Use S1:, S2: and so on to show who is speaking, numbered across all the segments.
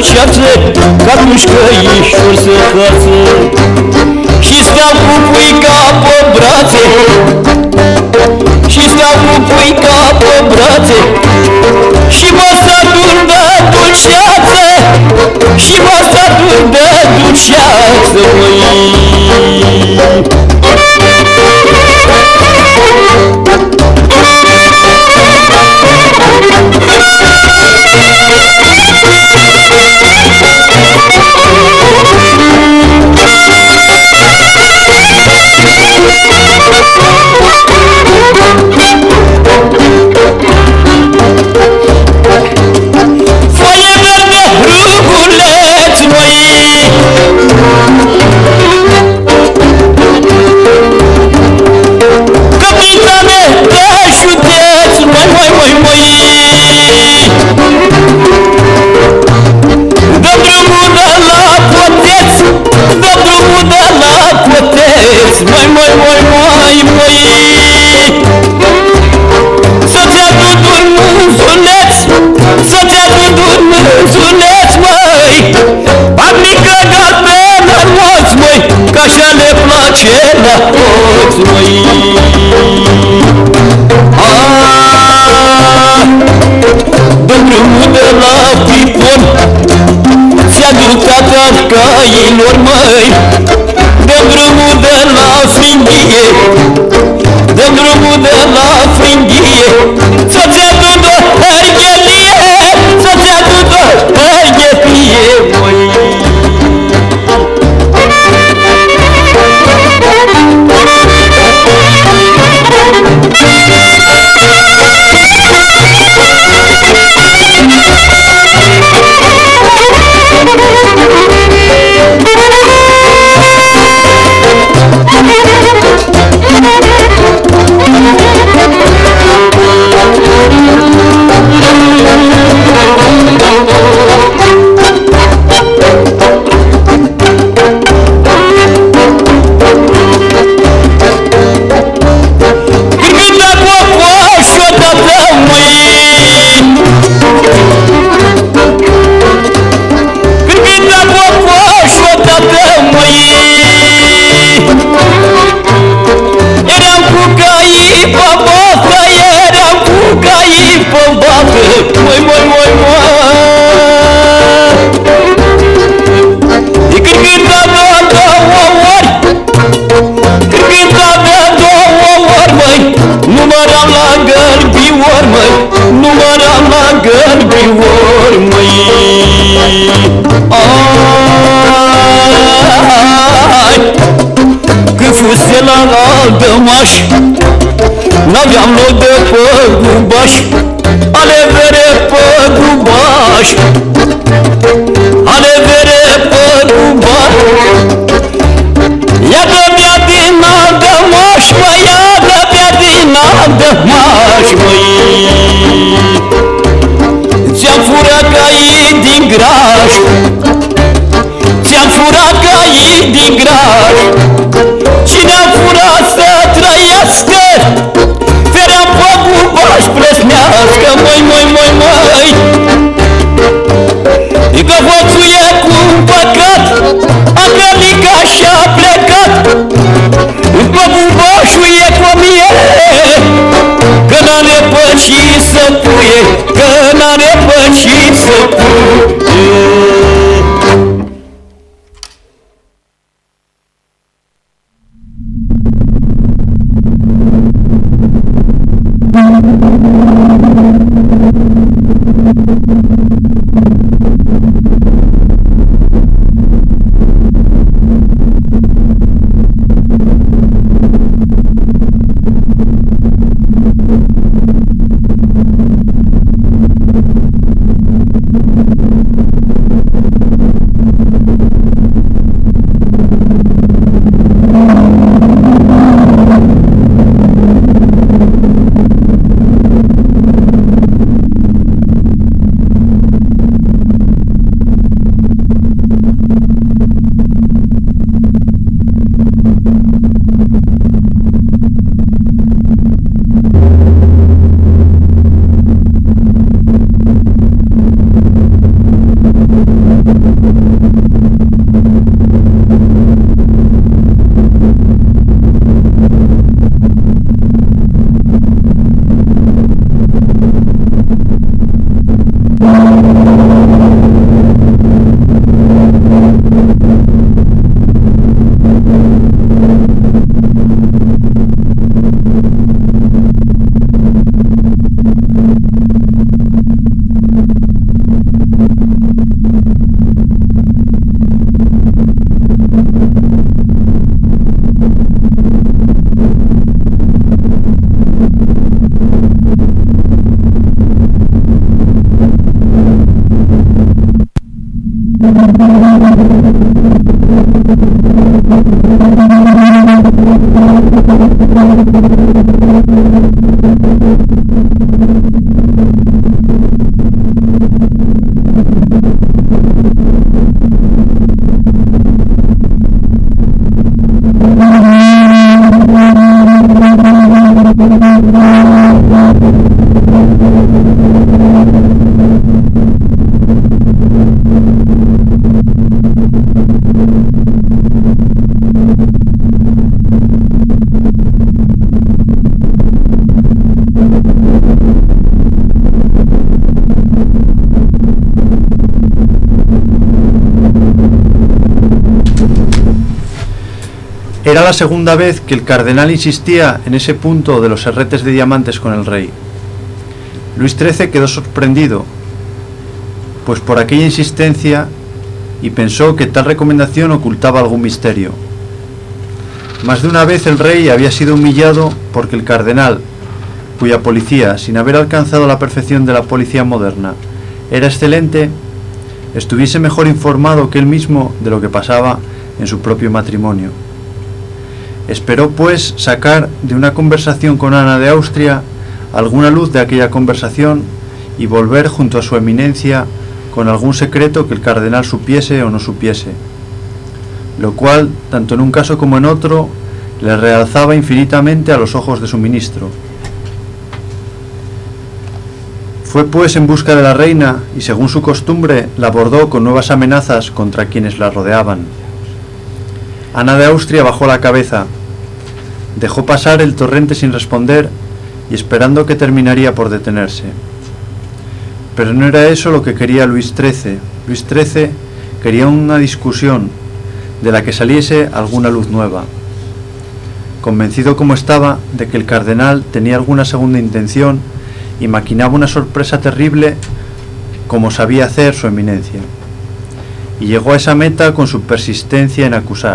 S1: ceață, că atunci căișor să cață. Și stau cu puica pe brațe, și stau cu puica pe brațe, și mă satur de dulceață, și mă satur de dulceață, măi. Căilor, măi, dă-mi drumul de la fringhie, dă-mi drumul de la fringhie, să-ți aduc o hărghetie, să-ți aduc o hărghetie, măi. N-aveam loc de păgubaș, ale vere păgubaș, ale vere păgubaș. Ia dă-mi-a din adămaș, măi, ia dă-mi-a din adămaș, măi. Ți-am furat caii din graș, ți-am furat caii din graș. Cine-a furat să trăiască, ferea păgubaș plesnească, măi, măi, măi, măi. Că hoțul e cu păcat, a călica și-a plecat, păgubașul e cu mie, că n-are păcit să puie, că n-are păcit să puie.
S2: Era la segunda vez que el cardenal insistía en ese punto de los herretes de diamantes con el rey. Luis XIII quedó sorprendido, pues por aquella insistencia, y pensó que tal recomendación ocultaba algún misterio. Más de una vez el rey había sido humillado porque el cardenal, cuya policía, sin haber alcanzado la perfección de la policía moderna, era excelente, estuviese mejor informado que él mismo de lo que pasaba en su propio matrimonio. Esperó, pues, sacar de una conversación con Ana de Austria alguna luz de aquella conversación y volver junto a su eminencia con algún secreto que el cardenal supiese o no supiese, lo cual, tanto en un caso como en otro, le realzaba infinitamente a los ojos de su ministro. Fue, pues, en busca de la reina y, según su costumbre, la abordó con nuevas amenazas contra quienes la rodeaban. Ana de Austria bajó la cabeza, dejó pasar el torrente sin responder y esperando que terminaría por detenerse. Pero no era eso lo que quería Luis XIII. Luis XIII quería una discusión de la que saliese alguna luz nueva. Convencido como estaba de que el cardenal tenía alguna segunda intención y maquinaba una sorpresa terrible como sabía hacer su eminencia. Y llegó a esa meta con su persistencia en acusar.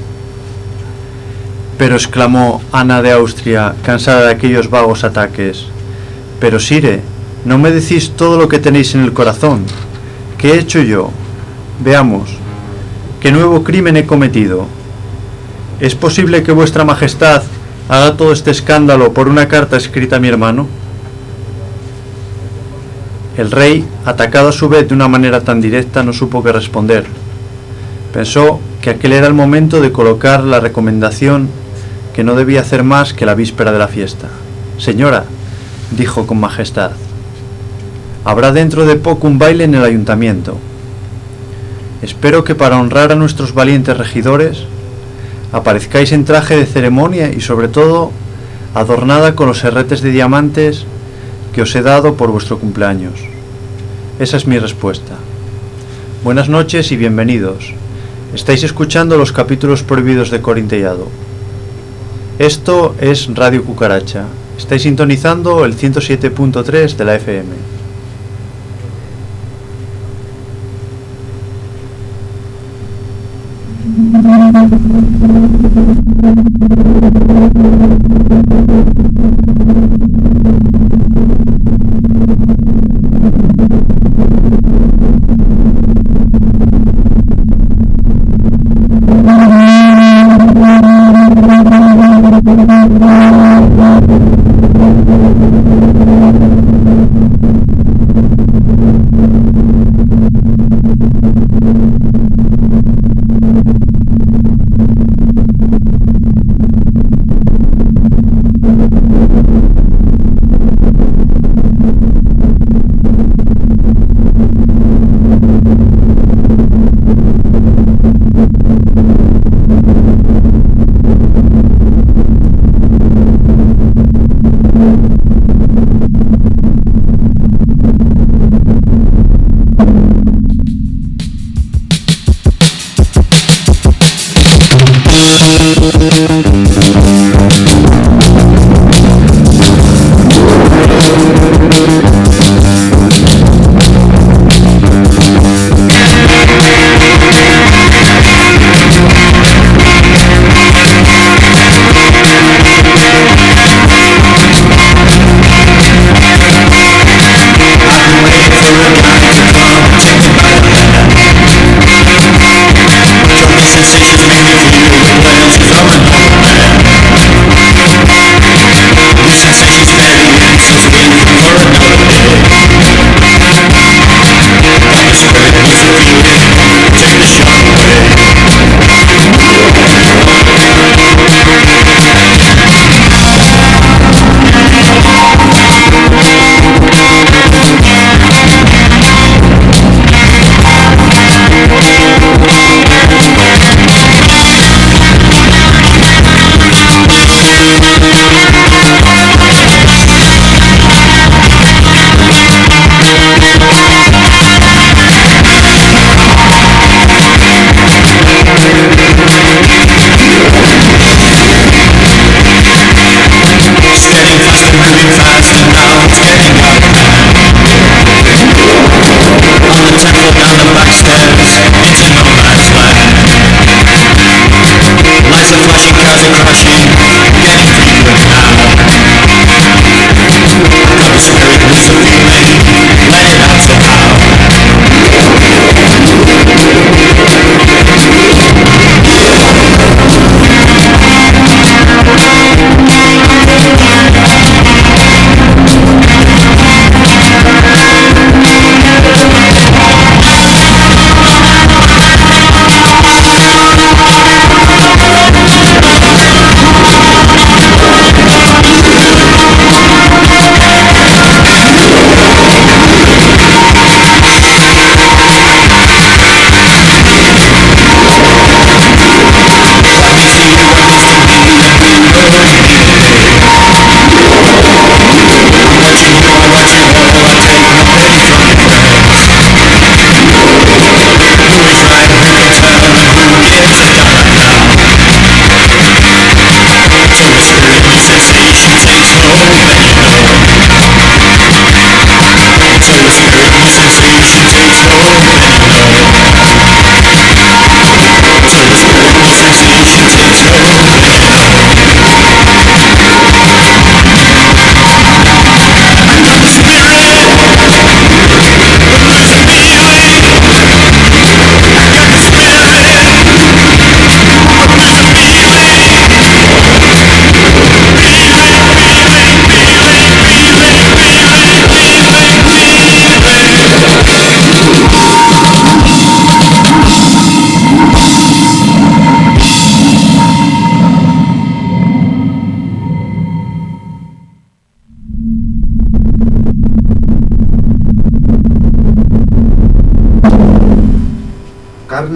S2: Pero, exclamó Ana de Austria, cansada de aquellos vagos ataques, pero Sire, no me decís todo lo que tenéis en el corazón. ¿Qué he hecho yo? Veamos, ¿qué nuevo crimen he cometido? ¿Es posible que vuestra majestad haga todo este escándalo por una carta escrita a mi hermano? El rey, atacado a su vez de una manera tan directa, no supo qué responder. Pensó que aquel era el momento de colocar la recomendación que no debía hacer más que la víspera de la fiesta. Señora, dijo con majestad, habrá dentro de poco un baile en el ayuntamiento. Espero que para honrar a nuestros valientes regidores aparezcáis en traje de ceremonia y sobre todo adornada con los herretes de diamantes que os he dado por vuestro cumpleaños. Esa es mi respuesta. Buenas noches y bienvenidos. Estáis escuchando los capítulos prohibidos de Corintellado. Esto es Radio Cucaracha. Estáis sintonizando el 107.3 de la FM.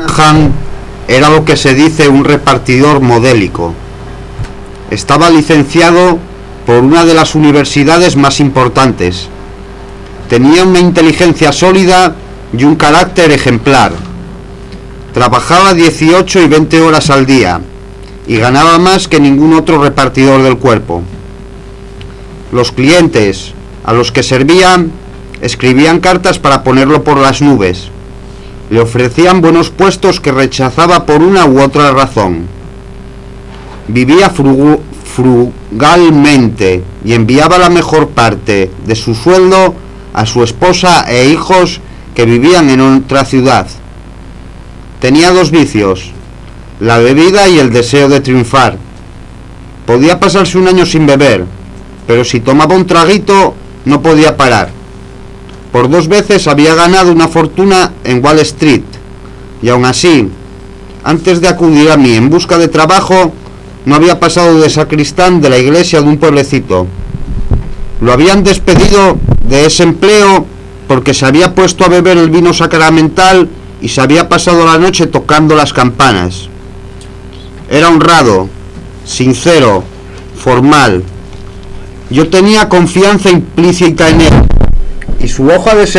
S3: Moynihan era lo que se dice un repartidor modélico. Estaba licenciado por una de las universidades más importantes. Tenía una inteligencia sólida y un carácter ejemplar. Trabajaba 18 y 20 horas al día y ganaba más que ningún otro repartidor del cuerpo. Los clientes a los que servían escribían cartas para ponerlo por las nubes. Le ofrecían buenos puestos que rechazaba por una u otra razón. Vivía frugalmente y enviaba la mejor parte de su sueldo a su esposa e hijos que vivían en otra ciudad. Tenía dos vicios, la bebida y el deseo de triunfar. Podía pasarse un año sin beber, pero si tomaba un traguito no podía parar. Por 2 veces había ganado una fortuna en Wall Street, y aún así, antes de acudir a mí en busca de trabajo, no había pasado de sacristán de la iglesia de un pueblecito. Lo habían despedido de ese empleo porque se había puesto a beber el vino sacramental y se había pasado la noche tocando las campanas. Era honrado, sincero, formal. Yo tenía confianza implícita en él. Y su hoja de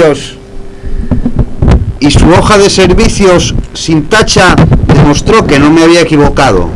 S3: servicios sin tacha demostró que no me había equivocado.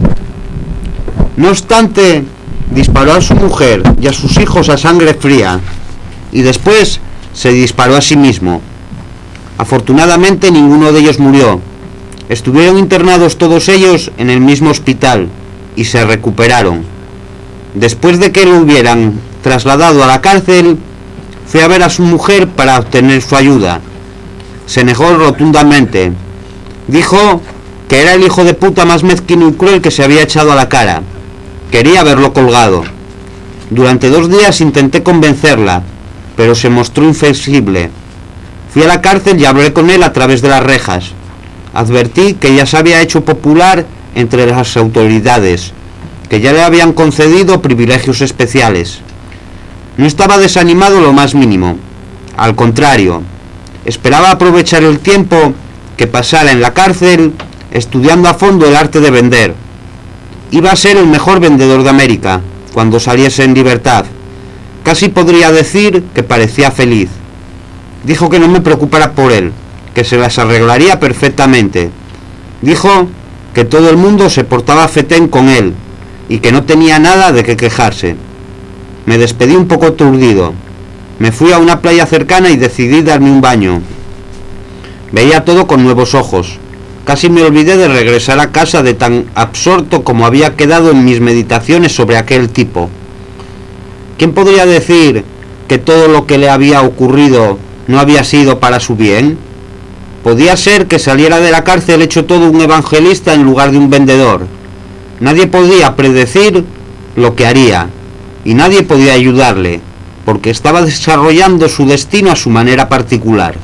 S3: No obstante, disparó a su mujer y a sus hijos a sangre fría y después se disparó a sí mismo. Afortunadamente ninguno de ellos murió. Estuvieron internados todos ellos en el mismo hospital y se recuperaron. Después de que lo hubieran trasladado a la cárcel, fue a ver a su mujer para obtener su ayuda. Se negó rotundamente. Dijo que era el hijo de puta más mezquino y cruel que se había echado a la cara. Quería verlo colgado. Durante 2 días intenté convencerla, pero se mostró inflexible. Fui a la cárcel y hablé con él a través de las rejas. Advertí que ya se había hecho popular entre las autoridades, que ya le habían concedido privilegios especiales. No estaba desanimado lo más mínimo. Al contrario, esperaba aprovechar el tiempo que pasara en la cárcel estudiando a fondo el arte de vender. Iba a ser el mejor vendedor de América cuando saliese en libertad. Casi podría decir que parecía feliz. Dijo que no me preocupara por él, que se las arreglaría perfectamente. Dijo que todo el mundo se portaba fetén con él y que no tenía nada de qué quejarse. Me despedí un poco aturdido. Me fui a una playa cercana y decidí darme un baño. Veía todo con nuevos ojos. Casi me olvidé de regresar a casa de tan absorto como había quedado en mis meditaciones sobre aquel tipo. ¿Quién podría decir que todo lo que le había ocurrido no había sido para su bien? Podía ser que saliera de la cárcel hecho todo un evangelista en lugar de un vendedor. Nadie podía predecir lo que haría, y nadie podía ayudarle, porque estaba desarrollando su destino a su manera particular.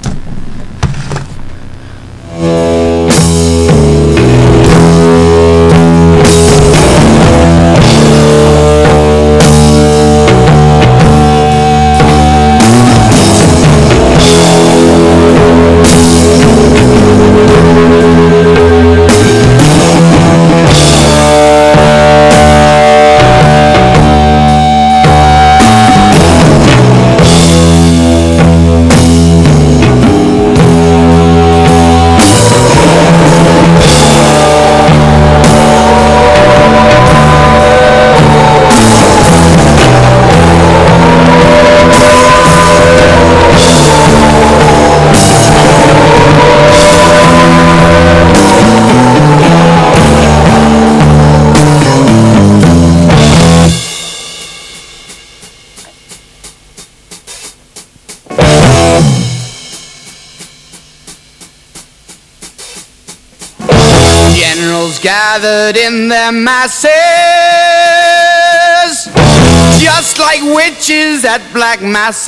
S4: Generals gathered in their masses, just like witches at black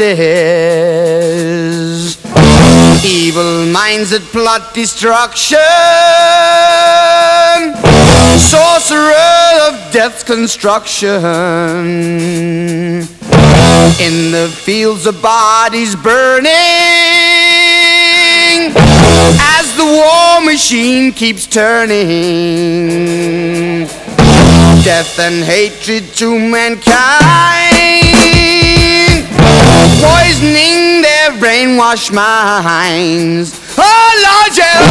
S4: masses. Evil minds that plot destruction, sorcerer of death's construction. In the fields of bodies burning, as the war machine keeps turning. Death and hatred to mankind, poisoning their brainwashed minds. Oh Lord, yeah.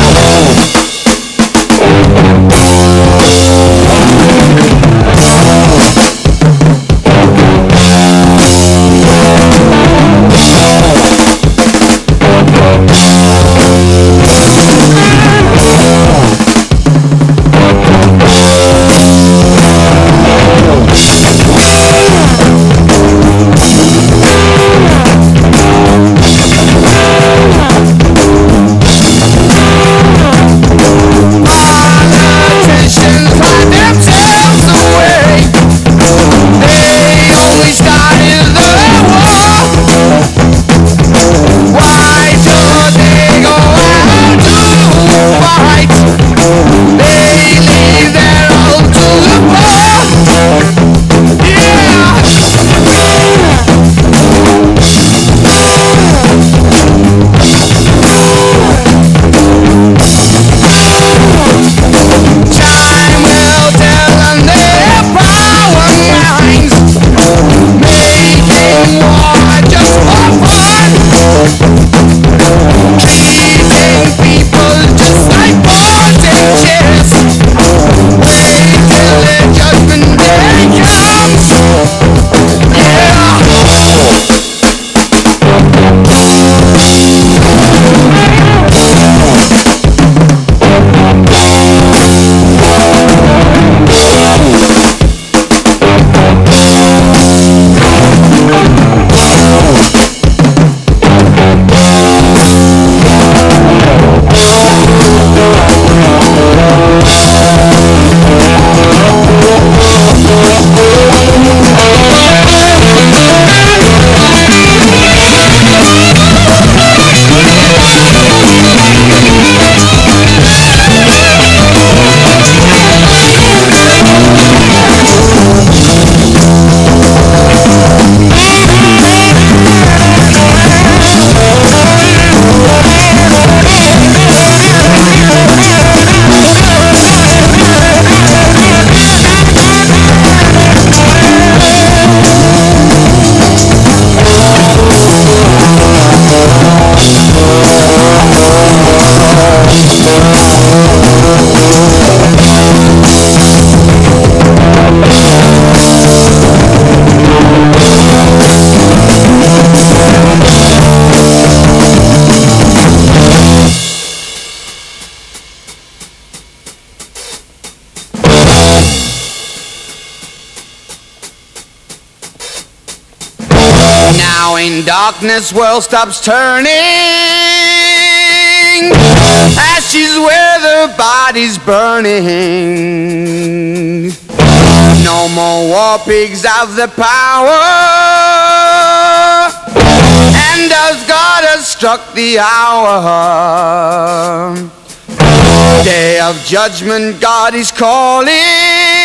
S4: Now in darkness world stops turning, ashes where the body's burning. No more war pigs have the power, and as God has struck the hour, day of judgment God is calling.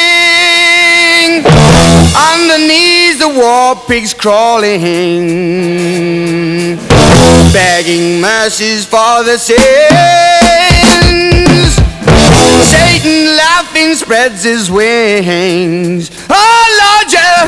S4: On the knees the war pigs crawling, begging mercies for the sins. Satan laughing spreads his wings. Oh Lord, yeah.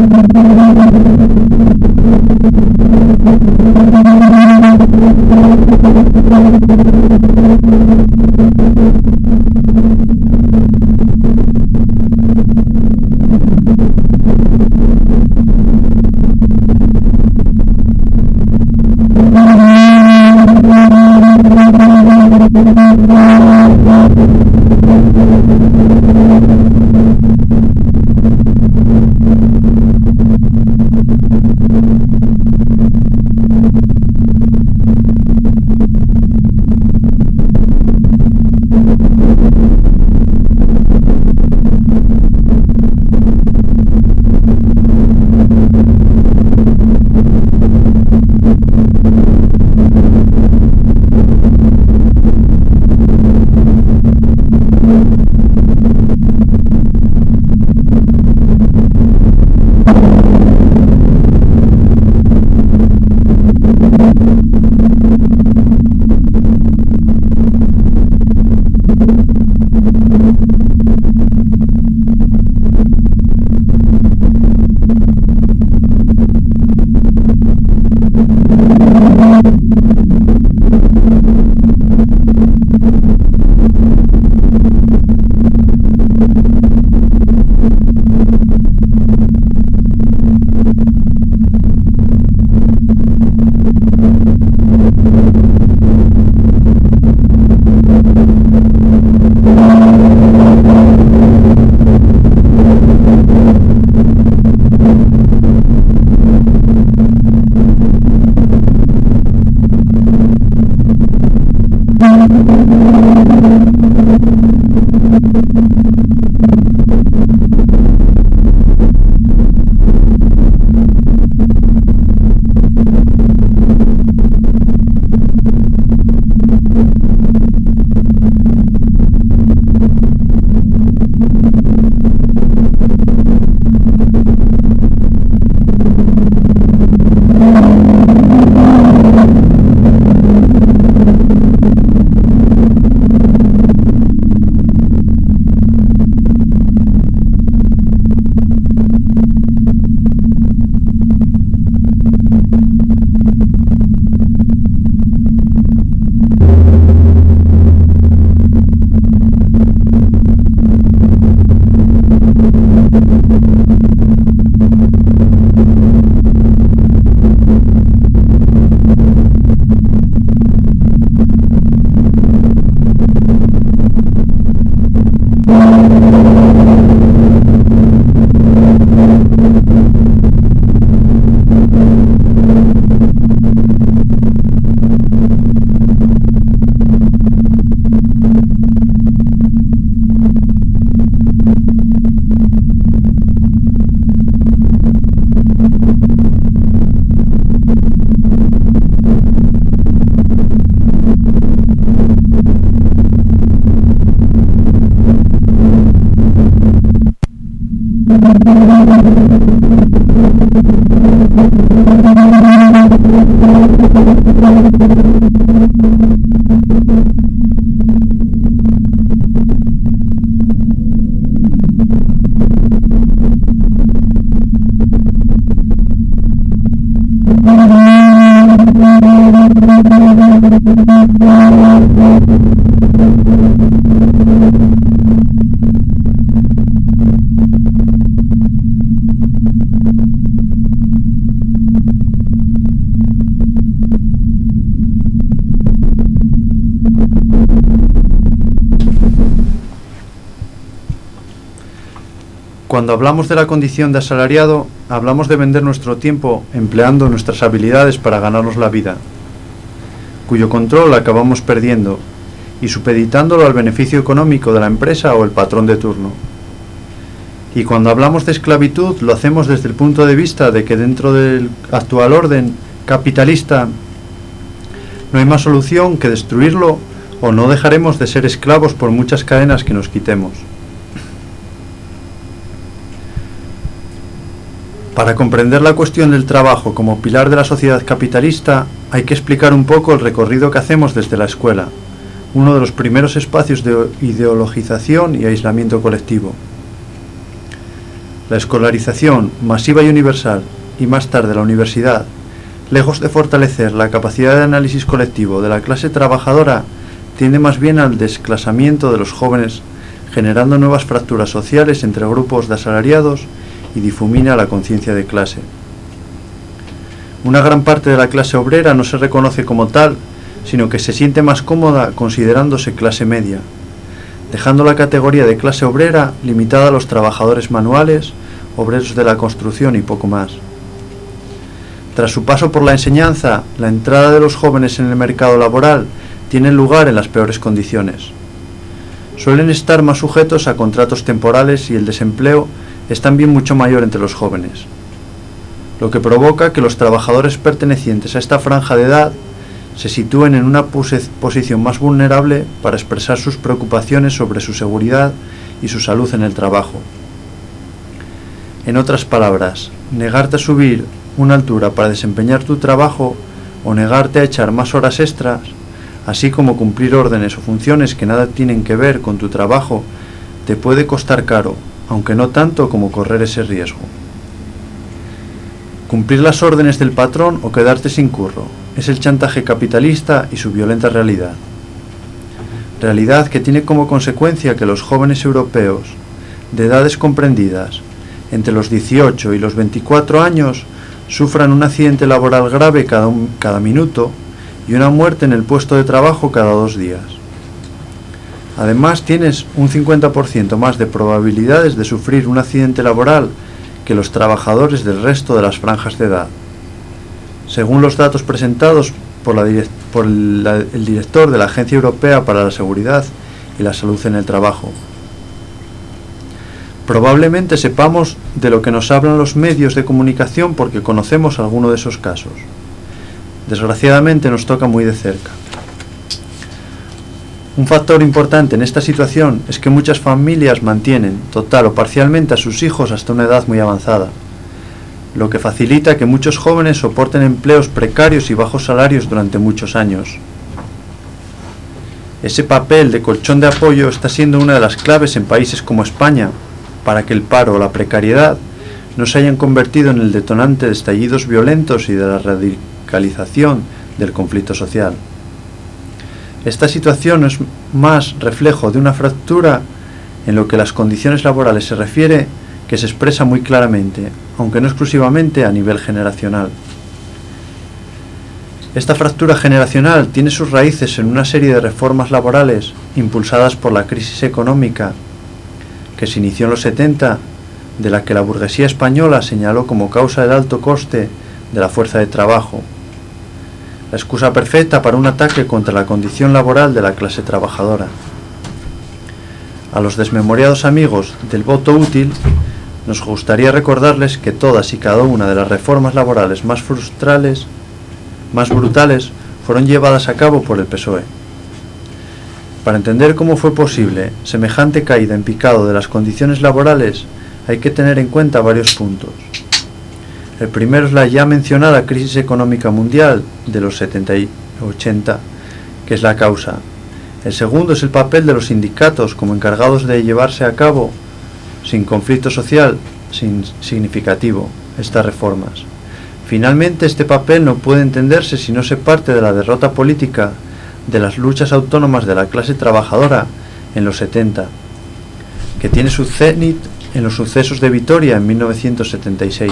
S2: Cuando hablamos de la condición de asalariado, hablamos de vender nuestro tiempo empleando nuestras habilidades para ganarnos la vida, cuyo control acabamos perdiendo y supeditándolo al beneficio económico de la empresa o el patrón de turno. Y cuando hablamos de esclavitud, lo hacemos desde el punto de vista de que dentro del actual orden capitalista no hay más solución que destruirlo o no dejaremos de ser esclavos por muchas cadenas que nos quitemos. Para comprender la cuestión del trabajo como pilar de la sociedad capitalista, hay que explicar un poco el recorrido que hacemos desde la escuela, uno de los primeros espacios de ideologización y aislamiento colectivo. La escolarización masiva y universal, y más tarde la universidad, lejos de fortalecer la capacidad de análisis colectivo de la clase trabajadora, tiende más bien al desclasamiento de los jóvenes, generando nuevas fracturas sociales entre grupos de asalariados y difumina la conciencia de clase. Una gran parte de la clase obrera no se reconoce como tal, sino que se siente más cómoda considerándose clase media, dejando la categoría de clase obrera limitada a los trabajadores manuales, obreros de la construcción y poco más. Tras su paso por la enseñanza, la entrada de los jóvenes en el mercado laboral tiene lugar en las peores condiciones. Suelen estar más sujetos a contratos temporales y el desempleo es también mucho mayor entre los jóvenes, lo que provoca que los trabajadores pertenecientes a esta franja de edad se sitúen en una posición más vulnerable para expresar sus preocupaciones sobre su seguridad y su salud en el trabajo. En otras palabras, negarte a subir una altura para desempeñar tu trabajo o negarte a echar más horas extras, así como cumplir órdenes o funciones que nada tienen que ver con tu trabajo, te puede costar caro, aunque no tanto como correr ese riesgo. Cumplir las órdenes del patrón o quedarte sin curro es el chantaje capitalista y su violenta realidad. Realidad que tiene como consecuencia que los jóvenes europeos, de edades comprendidas entre los 18 y los 24 años, sufran un accidente laboral grave cada minuto y una muerte en el puesto de trabajo cada 2 días. Además, tienes un 50% más de probabilidades de sufrir un accidente laboral que los trabajadores del resto de las franjas de edad, según los datos presentados por el director de la Agencia Europea para la Seguridad y la Salud en el Trabajo. Probablemente sepamos de lo que nos hablan los medios de comunicación porque conocemos alguno de esos casos. Desgraciadamente nos toca muy de cerca. Un factor importante en esta situación es que muchas familias mantienen, total o parcialmente, a sus hijos hasta una edad muy avanzada, lo que facilita que muchos jóvenes soporten empleos precarios y bajos salarios durante muchos años. Ese papel de colchón de apoyo está siendo una de las claves en países como España, para que el paro o la precariedad no se hayan convertido en el detonante de estallidos violentos y de la radicalización del conflicto social. Esta situación es más reflejo de una fractura en lo que las condiciones laborales se refiere, que se expresa muy claramente, aunque no exclusivamente a nivel generacional. Esta fractura generacional tiene sus raíces en una serie de reformas laborales impulsadas por la crisis económica que se inició en los 70, de la que la burguesía española señaló como causa el alto coste de la fuerza de trabajo, la excusa perfecta para un ataque contra la condición laboral de la clase trabajadora. A los desmemoriados amigos del voto útil, nos gustaría recordarles que todas y cada una de las reformas laborales más brutales, fueron llevadas a cabo por el PSOE. Para entender cómo fue posible semejante caída en picado de las condiciones laborales, hay que tener en cuenta varios puntos. El primero es la ya mencionada crisis económica mundial de los 70 y 80, que es la causa. El segundo es el papel de los sindicatos como encargados de llevarse a cabo, sin conflicto social significativo, estas reformas. Finalmente, este papel no puede entenderse si no se parte de la derrota política de las luchas autónomas de la clase trabajadora en los 70, que tiene su cenit en los sucesos de Vitoria en 1976.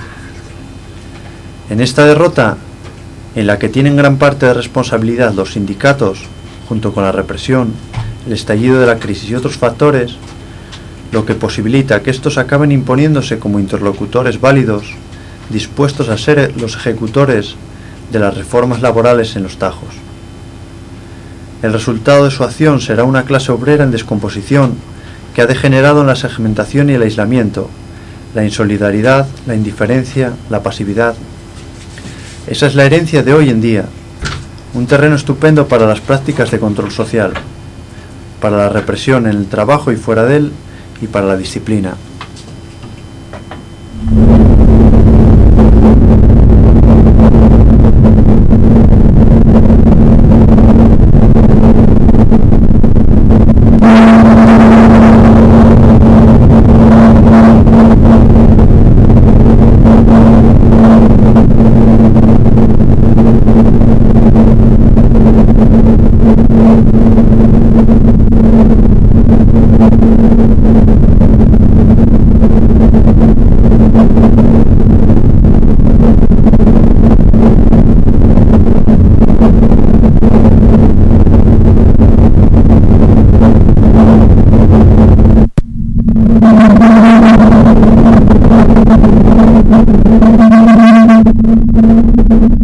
S2: En esta derrota, en la que tienen gran parte de responsabilidad los sindicatos, junto con la represión, el estallido de la crisis y otros factores, lo que posibilita que estos acaben imponiéndose como interlocutores válidos, dispuestos a ser los ejecutores de las reformas laborales en los tajos. El resultado de su acción será una clase obrera en descomposición que ha degenerado en la segmentación y el aislamiento, la insolidaridad, la indiferencia, la pasividad. Esa es la herencia de hoy en día, un terreno estupendo para las prácticas de control social, para la represión en el trabajo y fuera de él, y para la disciplina.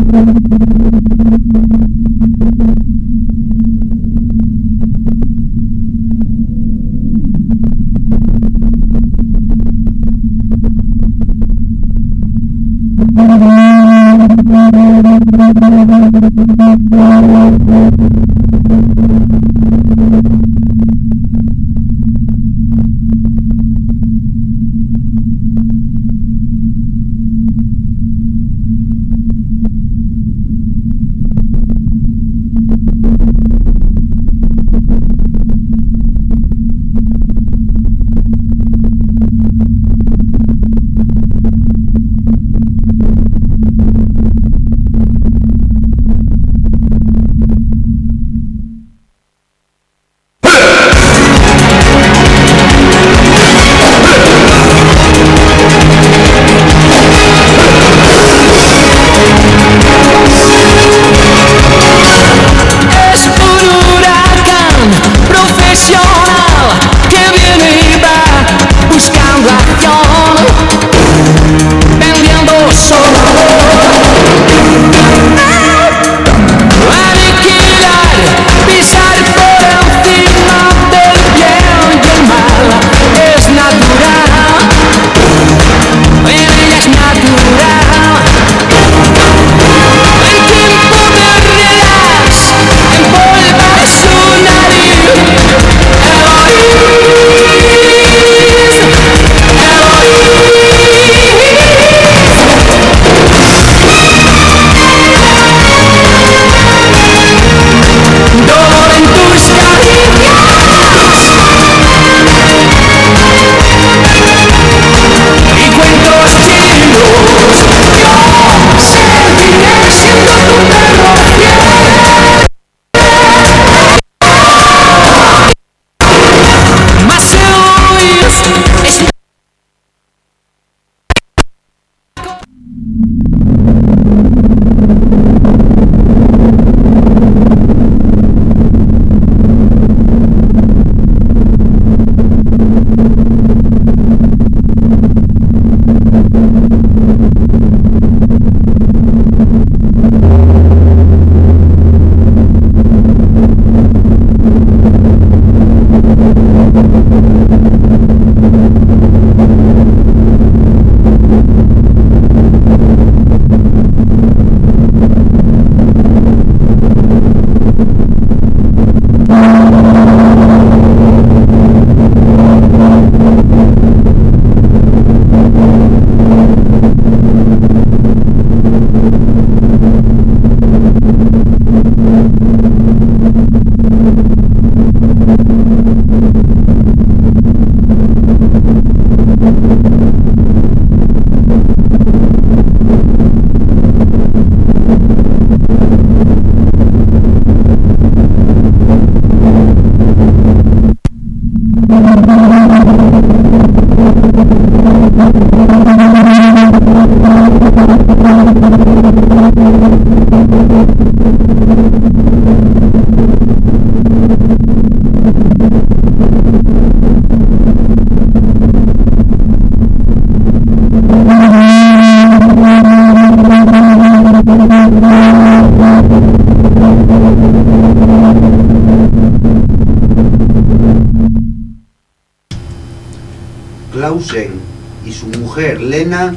S3: Clausen y su mujer Lena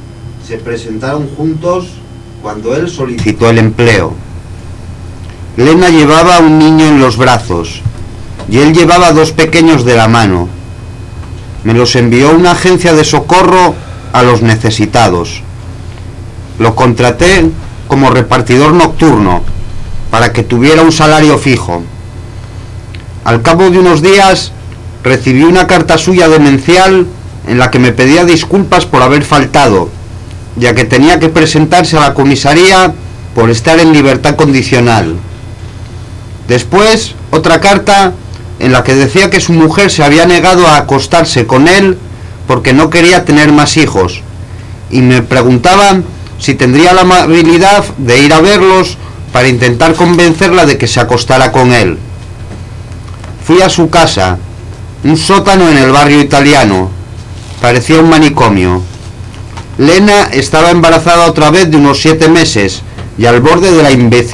S3: se presentaron juntos cuando él solicitó el empleo. Lena llevaba a un niño en los brazos y él llevaba dos pequeños de la mano. Me los envió una agencia de socorro a los necesitados. Lo contraté como repartidor nocturno para que tuviera un salario fijo. Al cabo de unos días recibí una carta suya demencial en la que me pedía disculpas por haber faltado, ya que tenía que presentarse a la comisaría por estar en libertad condicional. Después, otra carta en la que decía que su mujer se había negado a acostarse con él porque no quería tener más hijos, y me preguntaban si tendría la amabilidad de ir a verlos para intentar convencerla de que se acostara con él. Fui a su casa, un sótano en el barrio italiano. Parecía un manicomio. Lena estaba embarazada otra vez de unos 7 meses, y al borde de la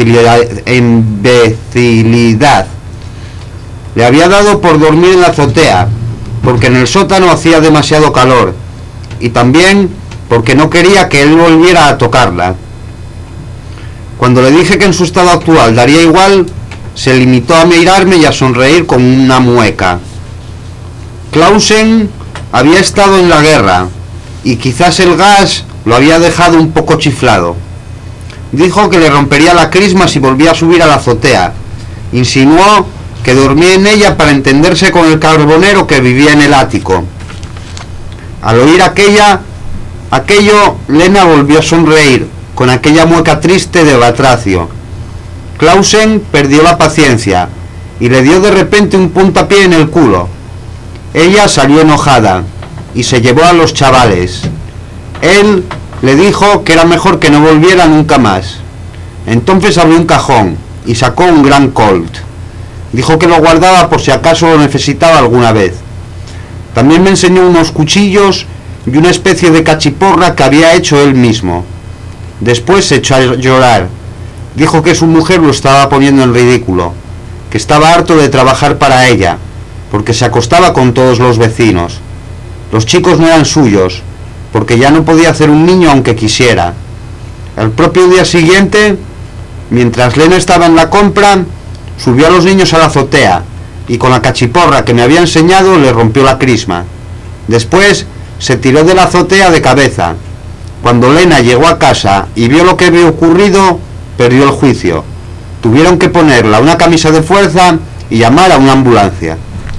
S3: imbecilidad. Le había dado por dormir en la azotea, porque en el sótano hacía demasiado calor, y también porque no quería que él volviera a tocarla. Cuando le dije que en su estado actual daría igual, se limitó a mirarme y a sonreír con una mueca. Clausen había estado en la guerra, y quizás el gas lo había dejado un poco chiflado. Dijo que le rompería la crisma si volvía a subir a la azotea. Insinuó que dormía en ella para entenderse con el carbonero que vivía en el ático. Al oír aquello, Lena volvió a sonreír, con aquella mueca triste de batracio. Clausen perdió la paciencia, y le dio de repente un puntapié en el culo. Ella salió enojada, y se llevó a los chavales. Él le dijo que era mejor que no volviera nunca más. Entonces abrió un cajón, y sacó un gran Colt. Dijo que lo guardaba por si acaso lo necesitaba alguna vez. También me enseñó unos cuchillos y una especie de cachiporra que había hecho él mismo. Después se echó a llorar. Dijo que su mujer lo estaba poniendo en ridículo, que estaba harto de trabajar para ella, porque se acostaba con todos los vecinos. Los chicos no eran suyos, porque ya no podía hacer un niño aunque quisiera. El propio día siguiente, mientras Lena estaba en la compra, subió a los niños a la azotea, y con la cachiporra que me había enseñado le rompió la crisma. Después se tiró de la azotea de cabeza. Cuando Lena llegó a casa y vio lo que había ocurrido, perdió el juicio. Tuvieron que ponerla una camisa de fuerza y llamar a una ambulancia.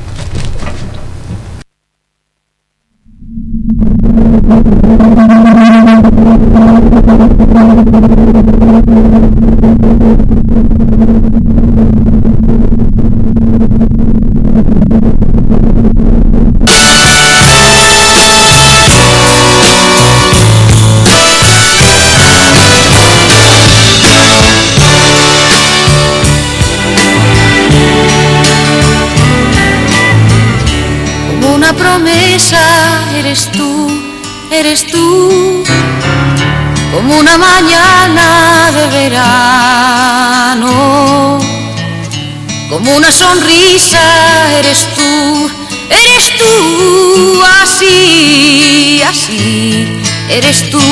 S5: Eres tú, como una mañana de verano, como una sonrisa, eres tú, así, eres tú.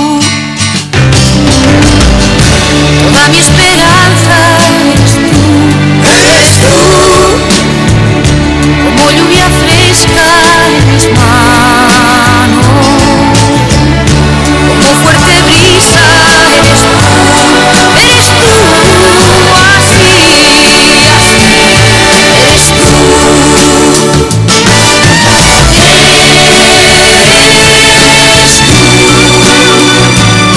S5: Toda mi esperanza, eres tú, como lluvia fresca en mis manos, como fuerte brisa, eres tú, así, eres tú. Eres tú.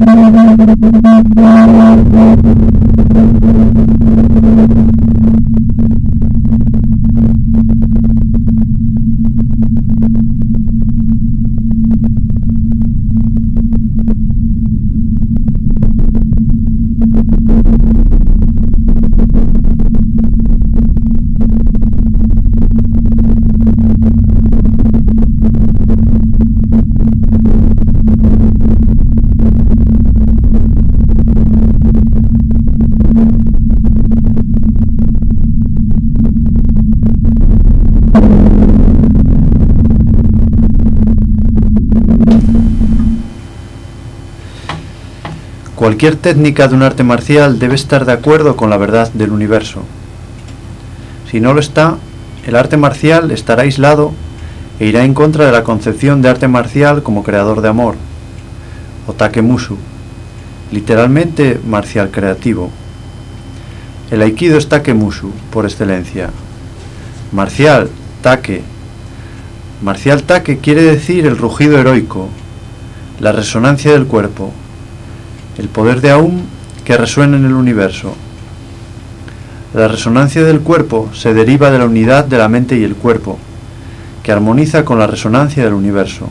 S2: Cualquier técnica de un arte marcial debe estar de acuerdo con la verdad del universo. Si no lo está, el arte marcial estará aislado e irá en contra de la concepción de arte marcial como creador de amor, o takemushu, literalmente marcial creativo. El aikido es takemushu por excelencia. Marcial, take. Marcial take quiere decir el rugido heroico, la resonancia del cuerpo, el poder de Aum que resuena en el universo. La resonancia del cuerpo se deriva de la unidad de la mente y el cuerpo, que armoniza con la resonancia del universo.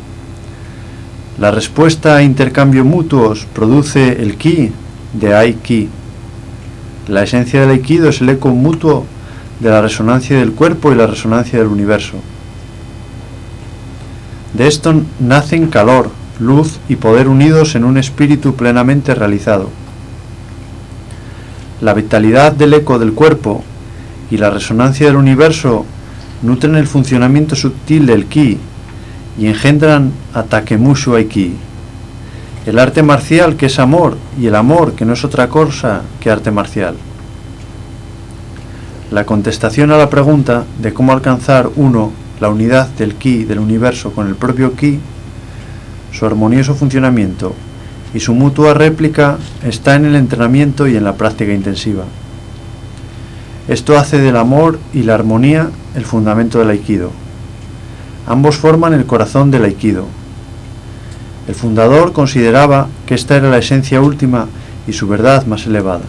S2: La respuesta a intercambio mutuos produce el ki de Ai-Ki. La esencia del aikido es el eco mutuo de la resonancia del cuerpo y la resonancia del universo. De esto nacen calor, luz y poder unidos en un espíritu plenamente realizado. La vitalidad del eco del cuerpo y la resonancia del universo nutren el funcionamiento sutil del ki y engendran a Takemushu Aiki, el arte marcial que es amor y el amor que no es otra cosa que arte marcial. La contestación a la pregunta de cómo alcanzar la unidad del ki del universo con el propio ki, su armonioso funcionamiento y su mutua réplica está en el entrenamiento y en la práctica intensiva. Esto hace del amor y la armonía el fundamento del aikido. Ambos forman el corazón del aikido. El fundador consideraba que esta era la esencia última y su verdad más elevada.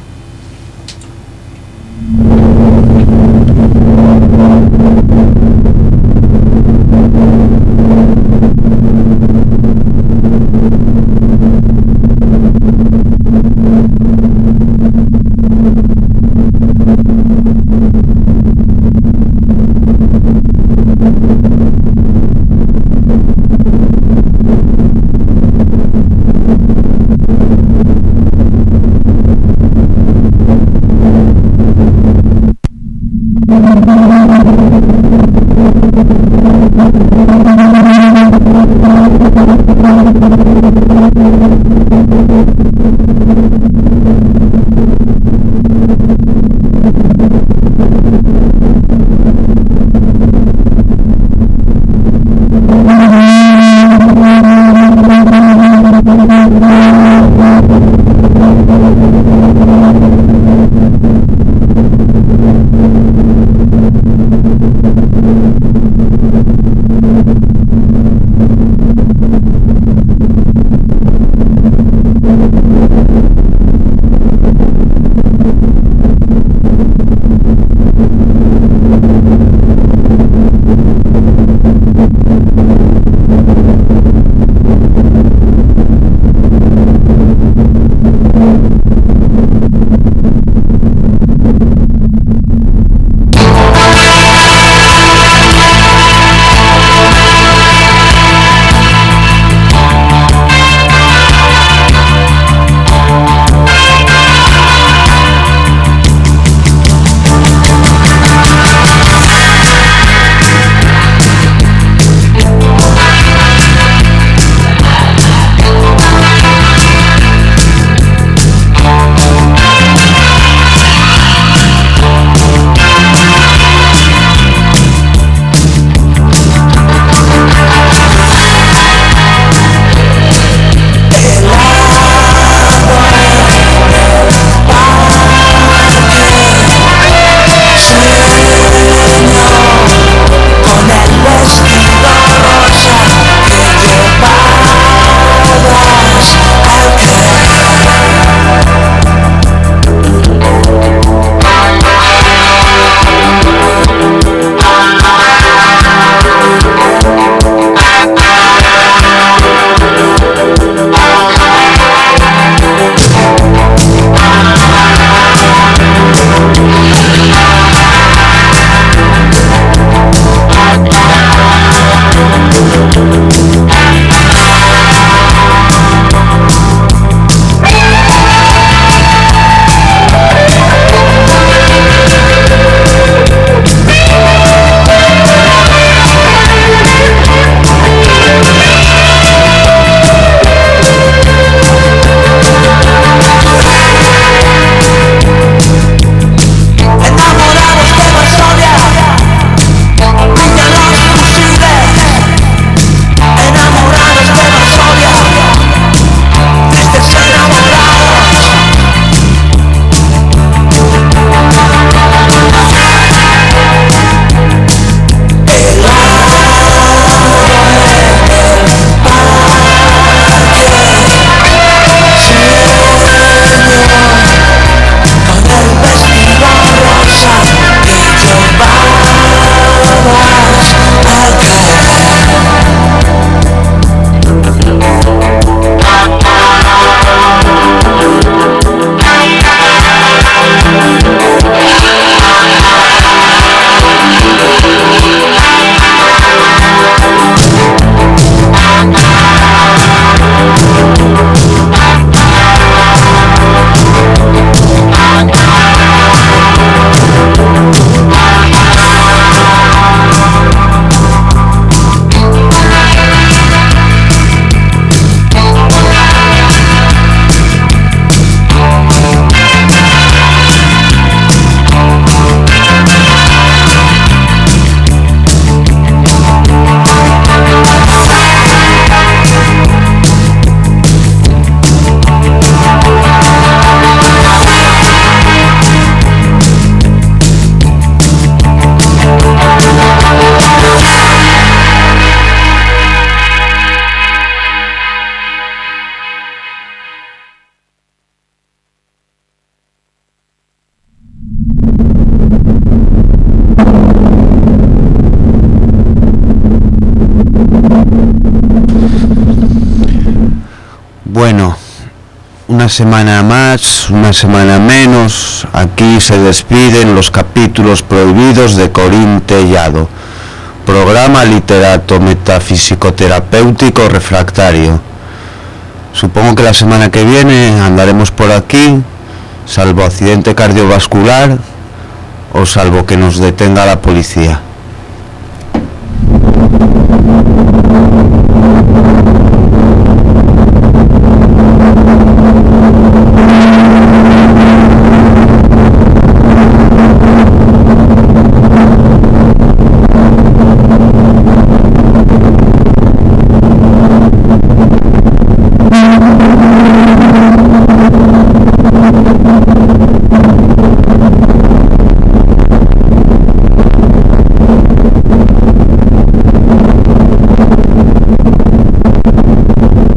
S3: Bueno, una semana más, una semana menos, aquí se despiden los capítulos prohibidos de Corín Tellado, programa literato metafísico terapéutico refractario. Supongo que la semana que viene andaremos por aquí, salvo accidente cardiovascular o salvo que nos detenga la policía.